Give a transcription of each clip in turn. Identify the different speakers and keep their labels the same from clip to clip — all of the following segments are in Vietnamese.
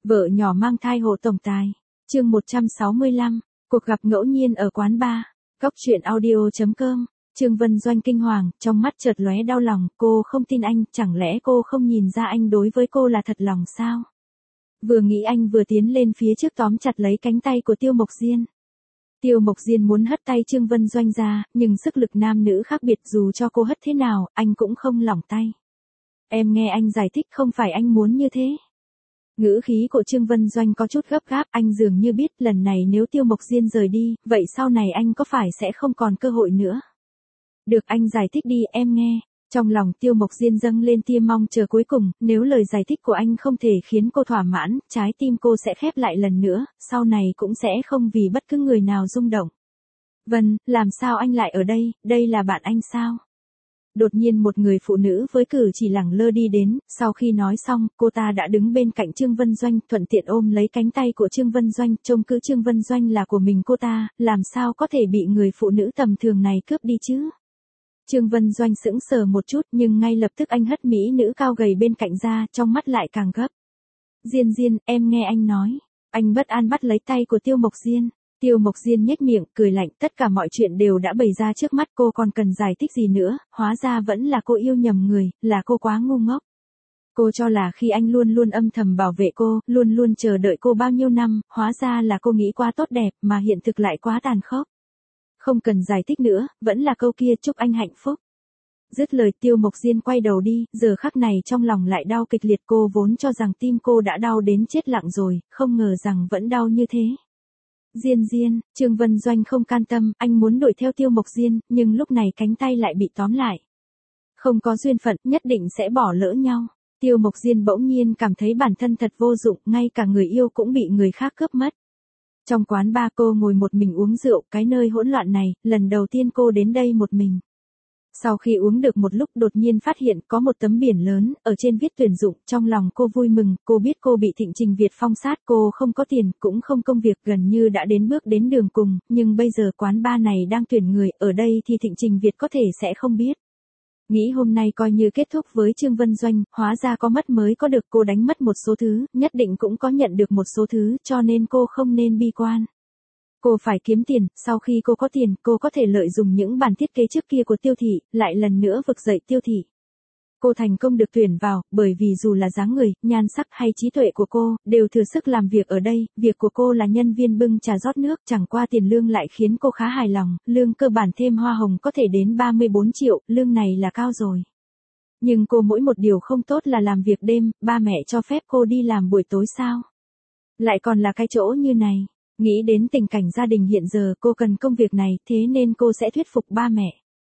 Speaker 1: Vợ nhỏ mang thai hộ tổng tài. Chương 165, cuộc gặp ngẫu nhiên ở quán bar. Góc truyện audio.com. Trương Vân Doanh kinh hoàng, trong mắt chợt lóe đau lòng, cô không tin anh, chẳng lẽ cô không nhìn ra anh đối với cô là thật lòng sao? Vừa nghĩ anh vừa tiến lên phía trước tóm chặt lấy cánh tay của Tiêu Mộc Diên. Tiêu Mộc Diên muốn hất tay Trương Vân Doanh ra, nhưng sức lực nam nữ khác biệt, dù cho cô hất thế nào, anh cũng không lỏng tay. Em nghe anh giải thích, không phải anh muốn như thế. Ngữ khí của Trương Vân Doanh có chút gấp gáp, anh dường như biết lần này nếu Tiêu Mộc Diên rời đi, vậy sau này anh có phải sẽ không còn cơ hội nữa. Được, anh giải thích đi, em nghe. Trong lòng Tiêu Mộc Diên dâng lên tia mong chờ cuối cùng, nếu lời giải thích của anh không thể khiến cô thỏa mãn, trái tim cô sẽ khép lại lần nữa, sau này cũng sẽ không vì bất cứ người nào rung động. Vân, làm sao anh lại ở đây, đây là bạn anh sao? Đột nhiên một người phụ nữ với cử chỉ lẳng lơ đi đến, sau khi nói xong, cô ta đã đứng bên cạnh Trương Vân Doanh, thuận tiện ôm lấy cánh tay của Trương Vân Doanh, trông cứ Trương Vân Doanh là của mình cô ta, làm sao có thể bị người phụ nữ tầm thường này cướp đi chứ? Trương Vân Doanh sững sờ một chút, nhưng ngay lập tức anh hất mỹ nữ cao gầy bên cạnh ra, trong mắt lại càng gấp. Diên Diên, em nghe anh nói. Anh bất an bắt lấy tay của Tiêu Mộc Diên. Tiêu Mộc Diên nhếch miệng, cười lạnh, tất cả mọi chuyện đều đã bày ra trước mắt, cô còn cần giải thích gì nữa, hóa ra vẫn là cô yêu nhầm người, là cô quá ngu ngốc. Cô cho là khi anh luôn luôn âm thầm bảo vệ cô, luôn luôn chờ đợi cô bao nhiêu năm, hóa ra là cô nghĩ quá tốt đẹp, mà hiện thực lại quá tàn khốc. Không cần giải thích nữa, vẫn là câu kia, chúc anh hạnh phúc. Dứt lời Tiêu Mộc Diên quay đầu đi, giờ khắc này trong lòng lại đau kịch liệt, cô vốn cho rằng tim cô đã đau đến chết lặng rồi, không ngờ rằng vẫn đau như thế. Diên Diên, Trương Vân Doanh không can tâm, anh muốn đuổi theo Tiêu Mộc Diên, nhưng lúc này cánh tay lại bị tóm lại. Không có duyên phận, nhất định sẽ bỏ lỡ nhau. Tiêu Mộc Diên bỗng nhiên cảm thấy bản thân thật vô dụng, ngay cả người yêu cũng bị người khác cướp mất. Trong quán bar cô ngồi một mình uống rượu, cái nơi hỗn loạn này, lần đầu tiên cô đến đây một mình. Sau khi uống được một lúc đột nhiên phát hiện có một tấm biển lớn, ở trên viết tuyển dụng, trong lòng cô vui mừng, cô biết cô bị Thịnh Trình Việt phong sát, cô không có tiền, cũng không công việc, gần như đã đến bước đến đường cùng, nhưng bây giờ quán bar này đang tuyển người, ở đây thì Thịnh Trình Việt có thể sẽ không biết. Nghĩ hôm nay coi như kết thúc với Trương Vân Doanh, hóa ra có mất mới có được, cô đánh mất một số thứ, nhất định cũng có nhận được một số thứ, cho nên cô không nên bi quan. Cô phải kiếm tiền, sau khi cô có tiền, cô có thể lợi dụng những bản thiết kế trước kia của Tiêu thị, lại lần nữa vực dậy Tiêu thị. Cô thành công được tuyển vào, bởi vì dù là dáng người, nhan sắc hay trí tuệ của cô, đều thừa sức làm việc ở đây, việc của cô là nhân viên bưng trà rót nước, chẳng qua tiền lương lại khiến cô khá hài lòng, lương cơ bản thêm hoa hồng có thể đến 34 triệu, lương này là cao rồi. Nhưng cô mỗi một điều không tốt là làm việc đêm, ba mẹ cho phép cô đi làm buổi tối sao? Lại còn là cái chỗ như này. Nghĩ đến tình cảnh gia đình hiện giờ cô cần công việc này, thế nên cô sẽ thuyết phục ba mẹ.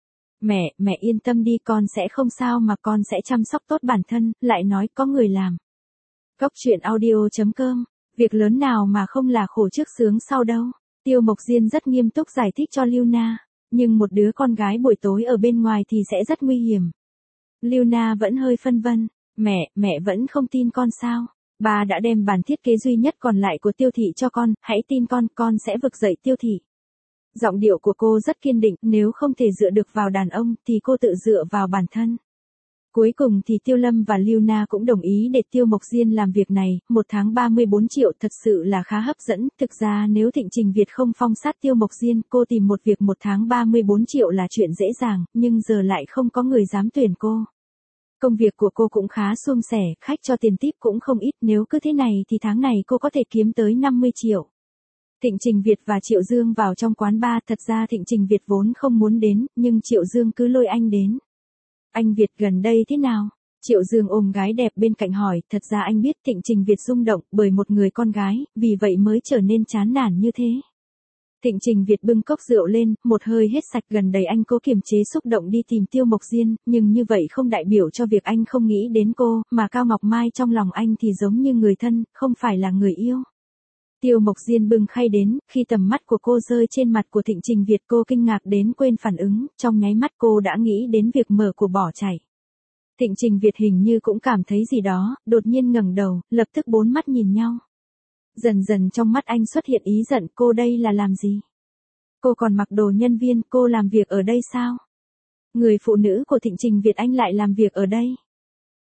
Speaker 1: Mẹ yên tâm đi, con sẽ không sao mà, con sẽ chăm sóc tốt bản thân, lại nói có người làm. Góc truyện audio.com, việc lớn nào mà không là khổ trước sướng sau đâu. Tiêu Mộc Diên rất nghiêm túc giải thích cho Lưu Na, nhưng một đứa con gái buổi tối ở bên ngoài thì sẽ rất nguy hiểm. Lưu Na vẫn hơi phân vân, mẹ vẫn không tin con sao? Bà đã đem bản thiết kế duy nhất còn lại của Tiêu thị cho con, hãy tin con sẽ vực dậy Tiêu thị. Giọng điệu của cô rất kiên định, nếu không thể dựa được vào đàn ông, thì cô tự dựa vào bản thân. Cuối cùng thì Tiêu Lâm và Lưu Na cũng đồng ý để Tiêu Mộc Diên làm việc này, 1 tháng 34 triệu thật sự là khá hấp dẫn, thực ra nếu Thịnh Trình Việt không phong sát Tiêu Mộc Diên, cô tìm một việc 1 tháng 34 triệu là chuyện dễ dàng, nhưng giờ lại không có người dám tuyển cô. Công việc của cô cũng khá suôn sẻ, khách cho tiền tip cũng không ít, nếu cứ thế này thì tháng này cô có thể kiếm tới 50 triệu. Thịnh Trình Việt và Triệu Dương vào trong quán bar, thật ra Thịnh Trình Việt vốn không muốn đến, nhưng Triệu Dương cứ lôi anh đến. Anh Việt gần đây thế nào? Triệu Dương ôm gái đẹp bên cạnh hỏi, thật ra anh biết Thịnh Trình Việt rung động bởi một người con gái, vì vậy mới trở nên chán nản như thế. Thịnh Trình Việt bưng cốc rượu lên, một hơi hết sạch, gần đây anh cố kiềm chế xúc động đi tìm Tiêu Mộc Diên, nhưng như vậy không đại biểu cho việc anh không nghĩ đến cô, mà Cao Ngọc Mai trong lòng anh thì giống như người thân, không phải là người yêu. Tiêu Mộc Diên bưng khay đến, khi tầm mắt của cô rơi trên mặt của Thịnh Trình Việt cô kinh ngạc đến quên phản ứng, trong nháy mắt cô đã nghĩ đến việc mở của bỏ chạy. Thịnh Trình Việt hình như cũng cảm thấy gì đó, đột nhiên ngẩng đầu, lập tức bốn mắt nhìn nhau. Dần dần trong mắt anh xuất hiện ý giận, cô đây là làm gì? Cô còn mặc đồ nhân viên, cô làm việc ở đây sao? Người phụ nữ của Thịnh Trình Việt anh lại làm việc ở đây.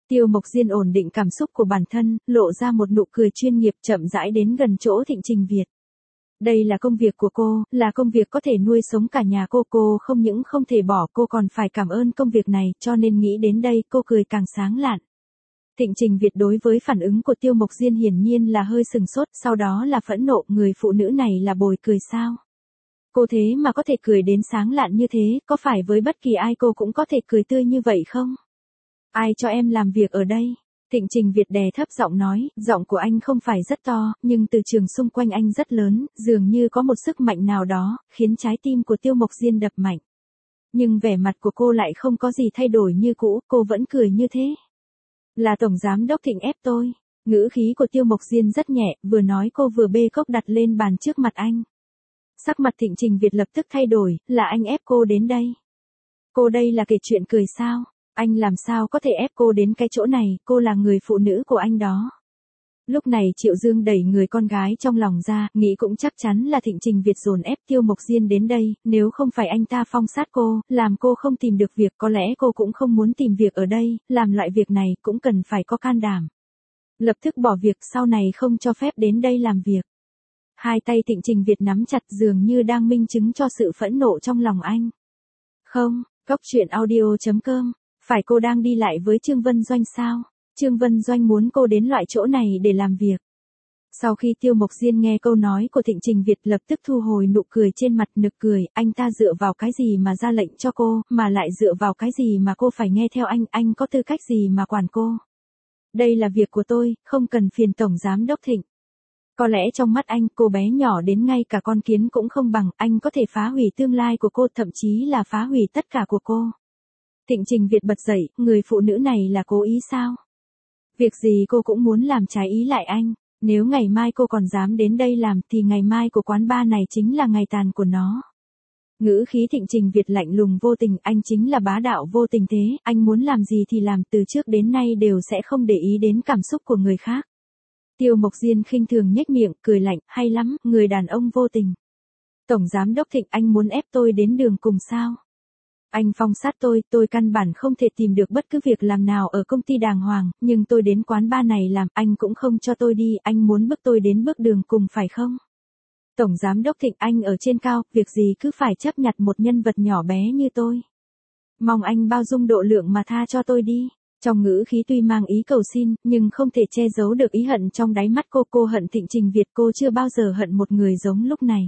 Speaker 1: Tiêu Mộc Diên ổn định cảm xúc của bản thân, lộ ra một nụ cười chuyên nghiệp chậm rãi đến gần chỗ Thịnh Trình Việt. Đây là công việc của cô, là công việc có thể nuôi sống cả nhà cô không những không thể bỏ cô còn phải cảm ơn công việc này, cho nên nghĩ đến đây cô cười càng sáng lạn. Thịnh Trình Việt đối với phản ứng của Tiêu Mộc Diên hiển nhiên là hơi sừng sốt, sau đó là phẫn nộ, người phụ nữ này là bồi cười sao? Cô thế mà có thể cười đến sáng lạn như thế, có phải với bất kỳ ai cô cũng có thể cười tươi như vậy không? Ai cho em làm việc ở đây? Thịnh Trình Việt đè thấp giọng nói, giọng của anh không phải rất to, nhưng từ trường xung quanh anh rất lớn, dường như có một sức mạnh nào đó, khiến trái tim của Tiêu Mộc Diên đập mạnh. Nhưng vẻ mặt của cô lại không có gì thay đổi như cũ, cô vẫn cười như thế. Là Tổng Giám Đốc Thịnh ép tôi. Ngữ khí của Tiêu Mộc Diên rất nhẹ, vừa nói cô vừa bê cốc đặt lên bàn trước mặt anh. Sắc mặt Thịnh Trình Việt lập tức thay đổi, là anh ép cô đến đây. Cô đây là kể chuyện cười sao? Anh làm sao có thể ép cô đến cái chỗ này, cô là người phụ nữ của anh đó. Lúc này Triệu Dương đẩy người con gái trong lòng ra, nghĩ cũng chắc chắn là Thịnh Trình Việt dồn ép Tiêu Mộc Diên đến đây, nếu không phải anh ta phong sát cô, làm cô không tìm được việc, có lẽ cô cũng không muốn tìm việc ở đây, làm loại việc này cũng cần phải có can đảm. Lập tức bỏ việc, sau này không cho phép đến đây làm việc. Hai tay Thịnh Trình Việt nắm chặt dường như đang minh chứng cho sự phẫn nộ trong lòng anh. Không, Cóc Truyện Audio.com, phải cô đang đi lại với Trương Vân Doanh sao? Trương Vân Doanh muốn cô đến loại chỗ này để làm việc. Sau khi Tiêu Mộc Diên nghe câu nói của Thịnh Trình Việt lập tức thu hồi nụ cười trên mặt, nực cười, anh ta dựa vào cái gì mà ra lệnh cho cô, mà lại dựa vào cái gì mà cô phải nghe theo anh có tư cách gì mà quản cô? Đây là việc của tôi, không cần phiền Tổng Giám Đốc Thịnh. Có lẽ trong mắt anh, cô bé nhỏ đến ngay cả con kiến cũng không bằng, anh có thể phá hủy tương lai của cô, thậm chí là phá hủy tất cả của cô. Thịnh Trình Việt bật dậy, người phụ nữ này là cố ý sao? Việc gì cô cũng muốn làm trái ý lại anh, nếu ngày mai cô còn dám đến đây làm thì ngày mai của quán bar này chính là ngày tàn của nó. Ngữ khí Thịnh Trình Việt lạnh lùng vô tình, anh chính là bá đạo vô tình thế, anh muốn làm gì thì làm, từ trước đến nay đều sẽ không để ý đến cảm xúc của người khác. Tiêu Mộc Diên khinh thường nhếch miệng, cười lạnh, hay lắm, người đàn ông vô tình. Tổng Giám Đốc Thịnh, anh muốn ép tôi đến đường cùng sao? Anh phong sát tôi căn bản không thể tìm được bất cứ việc làm nào ở công ty đàng hoàng, nhưng tôi đến quán bar này làm, anh cũng không cho tôi đi, anh muốn bước tôi đến bước đường cùng phải không? Tổng Giám Đốc Thịnh, anh ở trên cao, việc gì cứ phải chấp nhặt một nhân vật nhỏ bé như tôi. Mong anh bao dung độ lượng mà tha cho tôi đi. Trong ngữ khí tuy mang ý cầu xin, nhưng không thể che giấu được ý hận trong đáy mắt cô hận Thịnh Trình Việt, cô chưa bao giờ hận một người giống lúc này.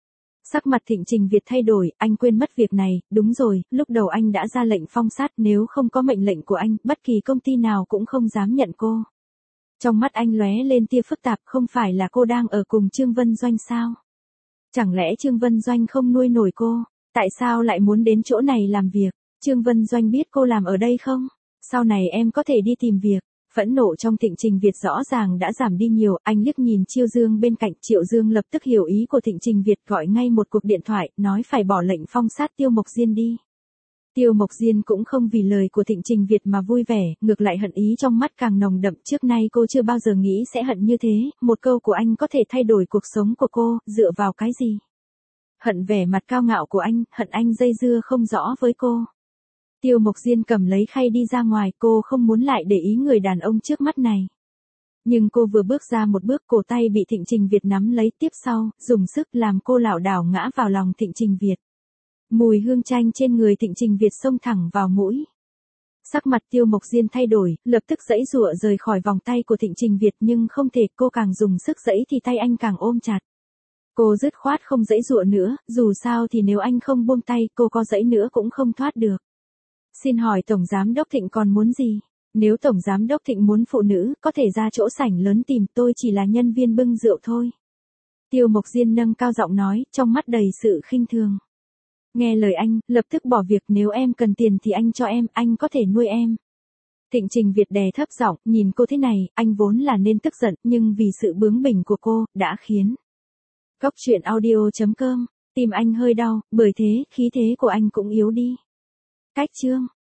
Speaker 1: Sắc mặt Thịnh Trình Việt thay đổi, anh quên mất việc này, đúng rồi, lúc đầu anh đã ra lệnh phong sát, nếu không có mệnh lệnh của anh, bất kỳ công ty nào cũng không dám nhận cô. Trong mắt anh lóe lên tia phức tạp, không phải là cô đang ở cùng Trương Vân Doanh sao? Chẳng lẽ Trương Vân Doanh không nuôi nổi cô? Tại sao lại muốn đến chỗ này làm việc? Trương Vân Doanh biết cô làm ở đây không? Sau này em có thể đi tìm việc. Phẫn nộ trong Thịnh Trình Việt rõ ràng đã giảm đi nhiều, anh liếc nhìn Triệu Dương bên cạnh, Triệu Dương lập tức hiểu ý của Thịnh Trình Việt, gọi ngay một cuộc điện thoại, nói phải bỏ lệnh phong sát Tiêu Mộc Diên đi. Tiêu Mộc Diên cũng không vì lời của Thịnh Trình Việt mà vui vẻ, ngược lại hận ý trong mắt càng nồng đậm, trước nay cô chưa bao giờ nghĩ sẽ hận như thế, một câu của anh có thể thay đổi cuộc sống của cô, dựa vào cái gì? Hận vẻ mặt cao ngạo của anh, hận anh dây dưa không rõ với cô. Tiêu Mộc Diên cầm lấy khay đi ra ngoài, cô không muốn lại để ý người đàn ông trước mắt này. Nhưng cô vừa bước ra một bước, cổ tay bị Thịnh Trình Việt nắm lấy, tiếp sau, dùng sức làm cô lảo đảo ngã vào lòng Thịnh Trình Việt. Mùi hương chanh trên người Thịnh Trình Việt xông thẳng vào mũi. Sắc mặt Tiêu Mộc Diên thay đổi, lập tức giãy giụa rời khỏi vòng tay của Thịnh Trình Việt, nhưng không thể, cô càng dùng sức giãy thì tay anh càng ôm chặt. Cô dứt khoát không giãy giụa nữa, dù sao thì nếu anh không buông tay, cô có giãy nữa cũng không thoát được. Xin hỏi Tổng Giám Đốc Thịnh còn muốn gì? Nếu Tổng Giám Đốc Thịnh muốn phụ nữ, có thể ra chỗ sảnh lớn tìm, tôi chỉ là nhân viên bưng rượu thôi. Tiêu Mộc Diên nâng cao giọng nói, trong mắt đầy sự khinh thường. Nghe lời anh, lập tức bỏ việc, nếu em cần tiền thì anh cho em, anh có thể nuôi em. Thịnh Trình Việt đè thấp giọng, nhìn cô thế này, anh vốn là nên tức giận, nhưng vì sự bướng bỉnh của cô, đã khiến. Cóc Truyện Audio.com, tim anh hơi đau, bởi thế, khí thế của anh cũng yếu đi. Cách chương.